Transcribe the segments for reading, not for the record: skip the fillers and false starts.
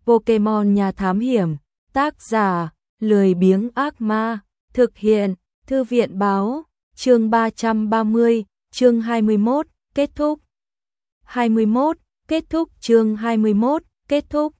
Pokemon nhà thám hiểm, tác giả, lười biếng ác ma, thực hiện, thư viện báo, chương 330, chương 21, kết thúc. 21, kết thúc chương 21, kết thúc.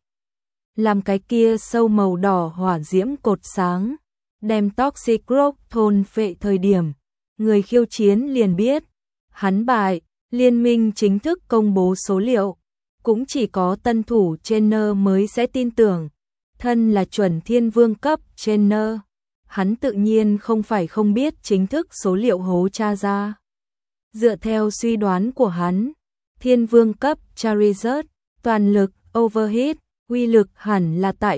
Làm cái kia sâu màu đỏ hỏa diễm cột sáng, đem Toxic Rock thôn phệ thời điểm, người khiêu chiến liền biết, hắn bại, liên minh chính thức công bố số liệu, cũng chỉ có tân thủ trainer mới sẽ tin tưởng, thân là chuẩn thiên vương cấp trainer, hắn tự nhiên không phải không biết chính thức số liệu hố tra ra. Dựa theo suy đoán của hắn, thiên vương cấp Charizard, toàn lực, overhit, uy lực hẳn là tại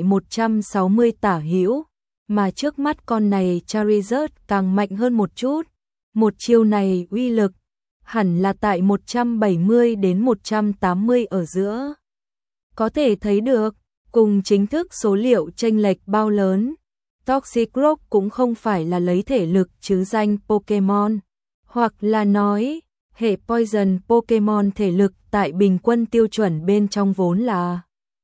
160 tả hữu, mà trước mắt con này Charizard càng mạnh hơn một chút, một chiêu này uy lực hẳn là tại 170 đến 180 ở giữa. Có thể thấy được, cùng chính thức số liệu chênh lệch bao lớn, Toxic Rock cũng không phải là lấy thể lực chứ danh Pokemon, hoặc là nói, hệ Poison Pokemon thể lực tại bình quân tiêu chuẩn bên trong vốn là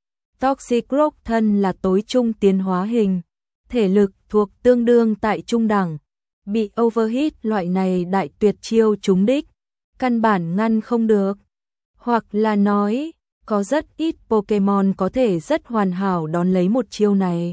Toxic Rock thân là tối trung tiến hóa hình, thể lực thuộc tương đương tại trung đẳng, bị overhit loại này đại tuyệt chiêu trúng đích, căn bản ngăn không được. Hoặc là nói, có rất ít Pokemon có thể rất hoàn hảo đón lấy một chiêu này.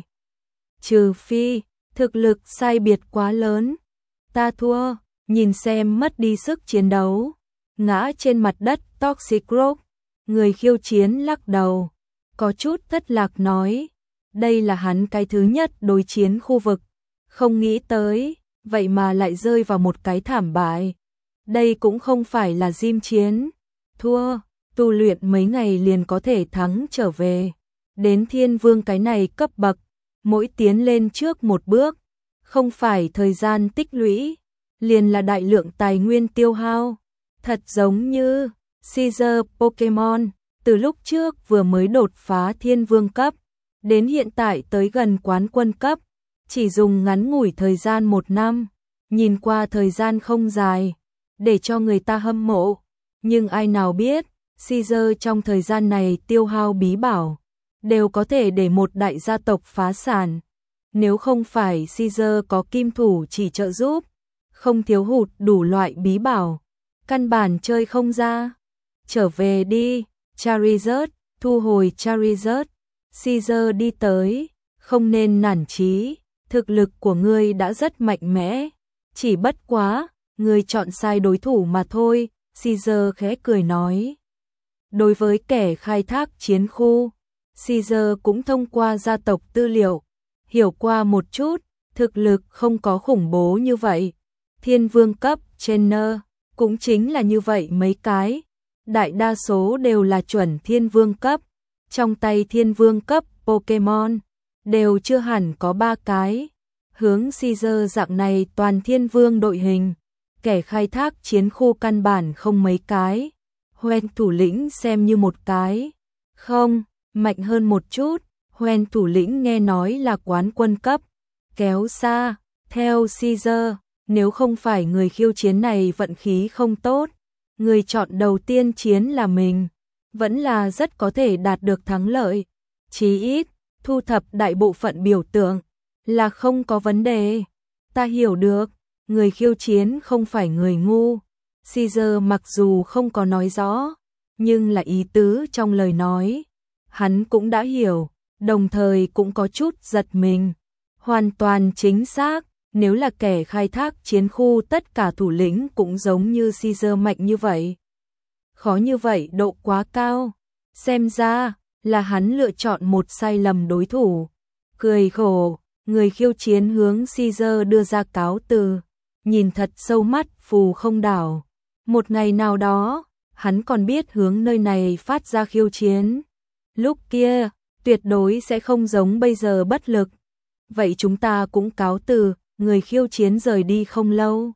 Trừ phi, thực lực sai biệt quá lớn. Ta thua, nhìn xem mất đi sức chiến đấu. Ngã trên mặt đất Toxic Rock, người khiêu chiến lắc đầu. Có chút thất lạc nói, đây là hắn cái thứ nhất đối chiến khu vực. Không nghĩ tới, vậy mà lại rơi vào một cái thảm bại. Đây cũng không phải là gym chiến. Thua, tu luyện mấy ngày liền có thể thắng trở về. Đến thiên vương cái này cấp bậc, mỗi tiến lên trước một bước, không phải thời gian tích lũy, liền là đại lượng tài nguyên tiêu hao. Thật giống như Caesar Pokemon, từ lúc trước vừa mới đột phá thiên vương cấp, đến hiện tại tới gần quán quân cấp, chỉ dùng ngắn ngủi thời gian 1 năm, nhìn qua thời gian không dài, để cho người ta hâm mộ. Nhưng ai nào biết, Caesar trong thời gian này tiêu hao bí bảo, đều có thể để một đại gia tộc phá sản. Nếu không phải Caesar có kim thủ chỉ trợ giúp, không thiếu hụt đủ loại bí bảo, căn bản chơi không ra. Trở về đi, Charizard, thu hồi Charizard. Caesar đi tới, không nên nản chí, thực lực của ngươi đã rất mạnh mẽ, chỉ bất quá, ngươi chọn sai đối thủ mà thôi, Caesar khẽ cười nói. Đối với kẻ khai thác chiến khu, Caesar cũng thông qua gia tộc tư liệu, hiểu qua một chút, thực lực không có khủng bố như vậy. Thiên vương cấp trainer, cũng chính là như vậy mấy cái, đại đa số đều là chuẩn thiên vương cấp, trong tay thiên vương cấp Pokemon, đều chưa hẳn có 3 cái. Hướng Caesar dạng này toàn thiên vương đội hình, kẻ khai thác chiến khu căn bản không mấy cái. Hoen thủ lĩnh xem như một cái. Không, mạnh hơn một chút, Hoen thủ lĩnh nghe nói là quán quân cấp. Kéo xa, theo Caesar, nếu không phải người khiêu chiến này vận khí không tốt, người chọn đầu tiên chiến là mình, vẫn là rất có thể đạt được thắng lợi. Chí ít, thu thập đại bộ phận biểu tượng, là không có vấn đề. Ta hiểu được, người khiêu chiến không phải người ngu. Caesar mặc dù không có nói rõ, nhưng là ý tứ trong lời nói, hắn cũng đã hiểu, đồng thời cũng có chút giật mình. Hoàn toàn chính xác, nếu là kẻ khai thác chiến khu tất cả thủ lĩnh cũng giống như Caesar mạnh như vậy. Khó như vậy độ quá cao, xem ra là hắn lựa chọn một sai lầm đối thủ. Cười khổ, người khiêu chiến hướng Caesar đưa ra cáo từ, nhìn thật sâu mắt phù không đảo. Một ngày nào đó, hắn còn biết hướng nơi này phát ra khiêu chiến. Lúc kia, tuyệt đối sẽ không giống bây giờ bất lực. Vậy chúng ta cũng cáo từ, người khiêu chiến rời đi không lâu.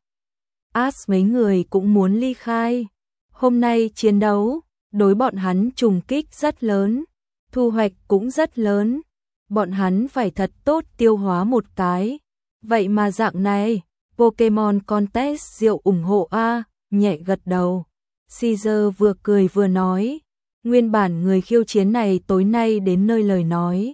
Mấy người cũng muốn ly khai. Hôm nay chiến đấu, đối bọn hắn trùng kích rất lớn, thu hoạch cũng rất lớn. Bọn hắn phải thật tốt tiêu hóa một cái. Vậy mà dạng này, Pokemon Contest rượu ủng hộ a, nhẹ gật đầu. Caesar vừa cười vừa nói, Nguyên bản người khiêu chiến này tối nay đến nơi lời nói.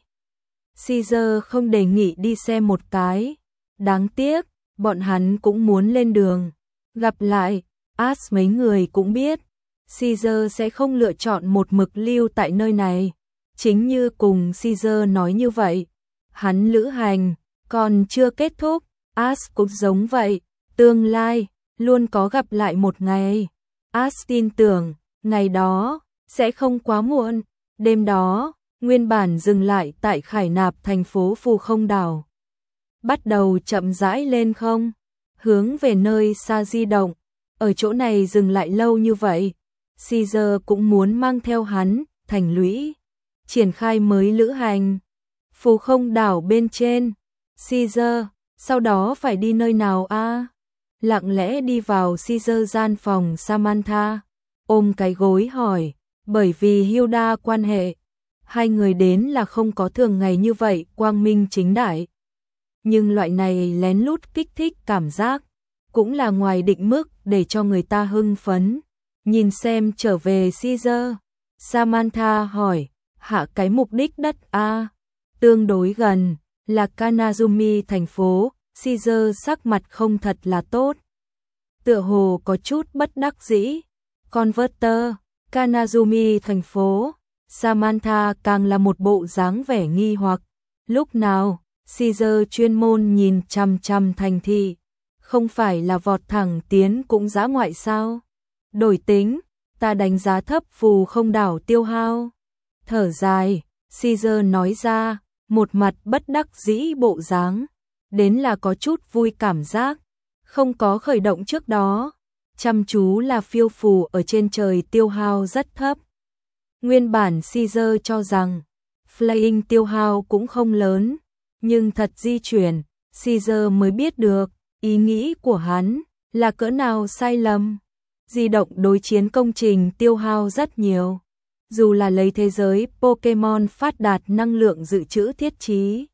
Caesar không đề nghị đi xem một cái. Đáng tiếc, bọn hắn cũng muốn lên đường. Gặp lại, mấy người cũng biết. Caesar sẽ không lựa chọn một mực lưu tại nơi này. Chính như cùng Caesar nói như vậy. Hắn lữ hành, còn chưa kết thúc. Cũng giống vậy. Tương lai, luôn có gặp lại một ngày. Tin tưởng, ngày đó, sẽ không quá muộn. Đêm đó, nguyên bản dừng lại tại Khải Nạp thành phố Phù Không Đảo. Bắt đầu chậm rãi lên không, hướng về nơi xa di động. Ở chỗ này dừng lại lâu như vậy, Caesar cũng muốn mang theo hắn, thành lũy, triển khai mới lữ hành. Phù Không Đảo bên trên, Caesar, sau đó phải đi nơi nào a? Lặng lẽ đi vào Caesar gian phòng Samantha, ôm cái gối hỏi, bởi vì Hilda quan hệ, hai người đến là không có thường ngày như vậy quang minh chính đại. Nhưng loại này lén lút kích thích cảm giác, cũng là ngoài định mức để cho người ta hưng phấn. Nhìn xem trở về Caesar, Samantha hỏi, hạ cái mục đích đất a? Tương đối gần, là Kanazumi thành phố. Caesar sắc mặt không thật là tốt. Tựa hồ có chút bất đắc dĩ. Converter, Kanazumi thành phố. Samantha càng là một bộ dáng vẻ nghi hoặc. Lúc nào, Caesar chuyên môn nhìn chằm chằm thành thị. Không phải là vọt thẳng tiến cũng dã ngoại sao? Đổi tính, ta đánh giá thấp Phù Không Đảo tiêu hao. Thở dài, Caesar nói ra, một mặt bất đắc dĩ bộ dáng. Đến là có chút vui cảm giác, không có khởi động trước đó, chăm chú là phiêu phù ở trên trời tiêu hao rất thấp. Nguyên bản Caesar cho rằng, flying tiêu hao cũng không lớn, nhưng thật di chuyển, Caesar mới biết được, ý nghĩ của hắn, là cỡ nào sai lầm. Di động đối chiến công trình tiêu hao rất nhiều, dù là lấy thế giới Pokemon phát đạt năng lượng dự trữ thiết trí.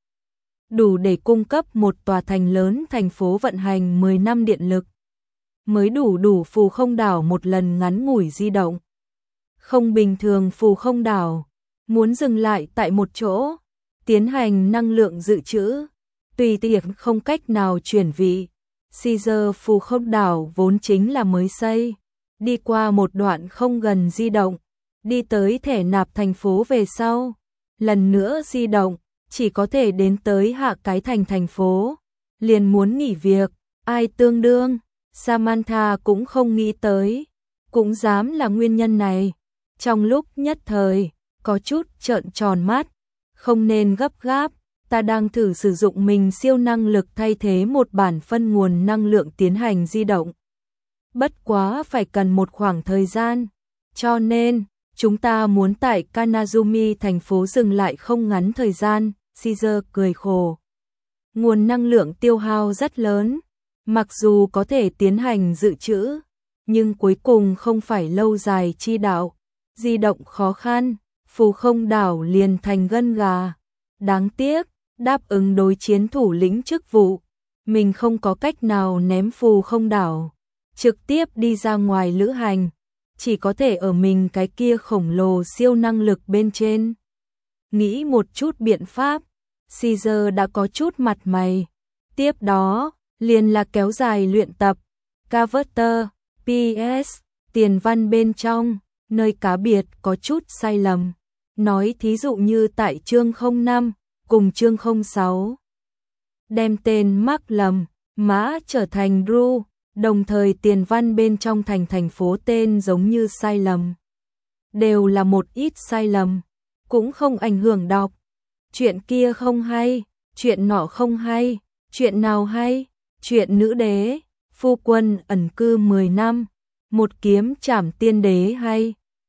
Đủ để cung cấp một tòa thành lớn thành phố vận hành 10 năm điện lực. Mới đủ Phù Không Đảo một lần ngắn ngủi di động. Không bình thường Phù Không Đảo, muốn dừng lại tại một chỗ, tiến hành năng lượng dự trữ, tùy tiện không cách nào chuyển vị. Caesar Phù Không Đảo vốn chính là mới xây, đi qua một đoạn không gần di động, đi tới thẻ nạp thành phố về sau, lần nữa di động. Chỉ có thể đến tới hạ cái thành phố, liền muốn nghỉ việc, ai tương đương, Samantha cũng không nghĩ tới, cũng dám là nguyên nhân này. Trong lúc nhất thời, có chút trợn tròn mắt, không nên gấp gáp, ta đang thử sử dụng mình siêu năng lực thay thế một bản phân nguồn năng lượng tiến hành di động. Bất quá phải cần một khoảng thời gian, cho nên, chúng ta muốn tại Kanazumi thành phố dừng lại không ngắn thời gian. Caesar cười khổ. Nguồn năng lượng tiêu hao rất lớn, mặc dù có thể tiến hành dự trữ, nhưng cuối cùng không phải lâu dài chi đạo. Di động khó khăn, Phù Không Đảo liền thành gân gà. Đáng tiếc, đáp ứng đối chiến thủ lĩnh chức vụ, mình không có cách nào ném Phù Không Đảo, trực tiếp đi ra ngoài lữ hành, chỉ có thể ở mình cái kia khổng lồ siêu năng lực bên trên. Nghĩ một chút biện pháp, Caesar đã có chút mặt mày. Tiếp đó, liền là kéo dài luyện tập. Converter, PS, tiền văn bên trong, nơi cá biệt có chút sai lầm. Nói thí dụ như tại chương 05, cùng chương 06. Đem tên mắc lầm, mã trở thành Ru, đồng thời tiền văn bên trong thành phố tên giống như sai lầm. Đều là một ít sai lầm. Cũng không ảnh hưởng đọc. Chuyện kia không hay, chuyện nọ không hay, chuyện nào hay, chuyện nữ đế, phu quân ẩn cư 10 năm, một kiếm trảm tiên đế hay.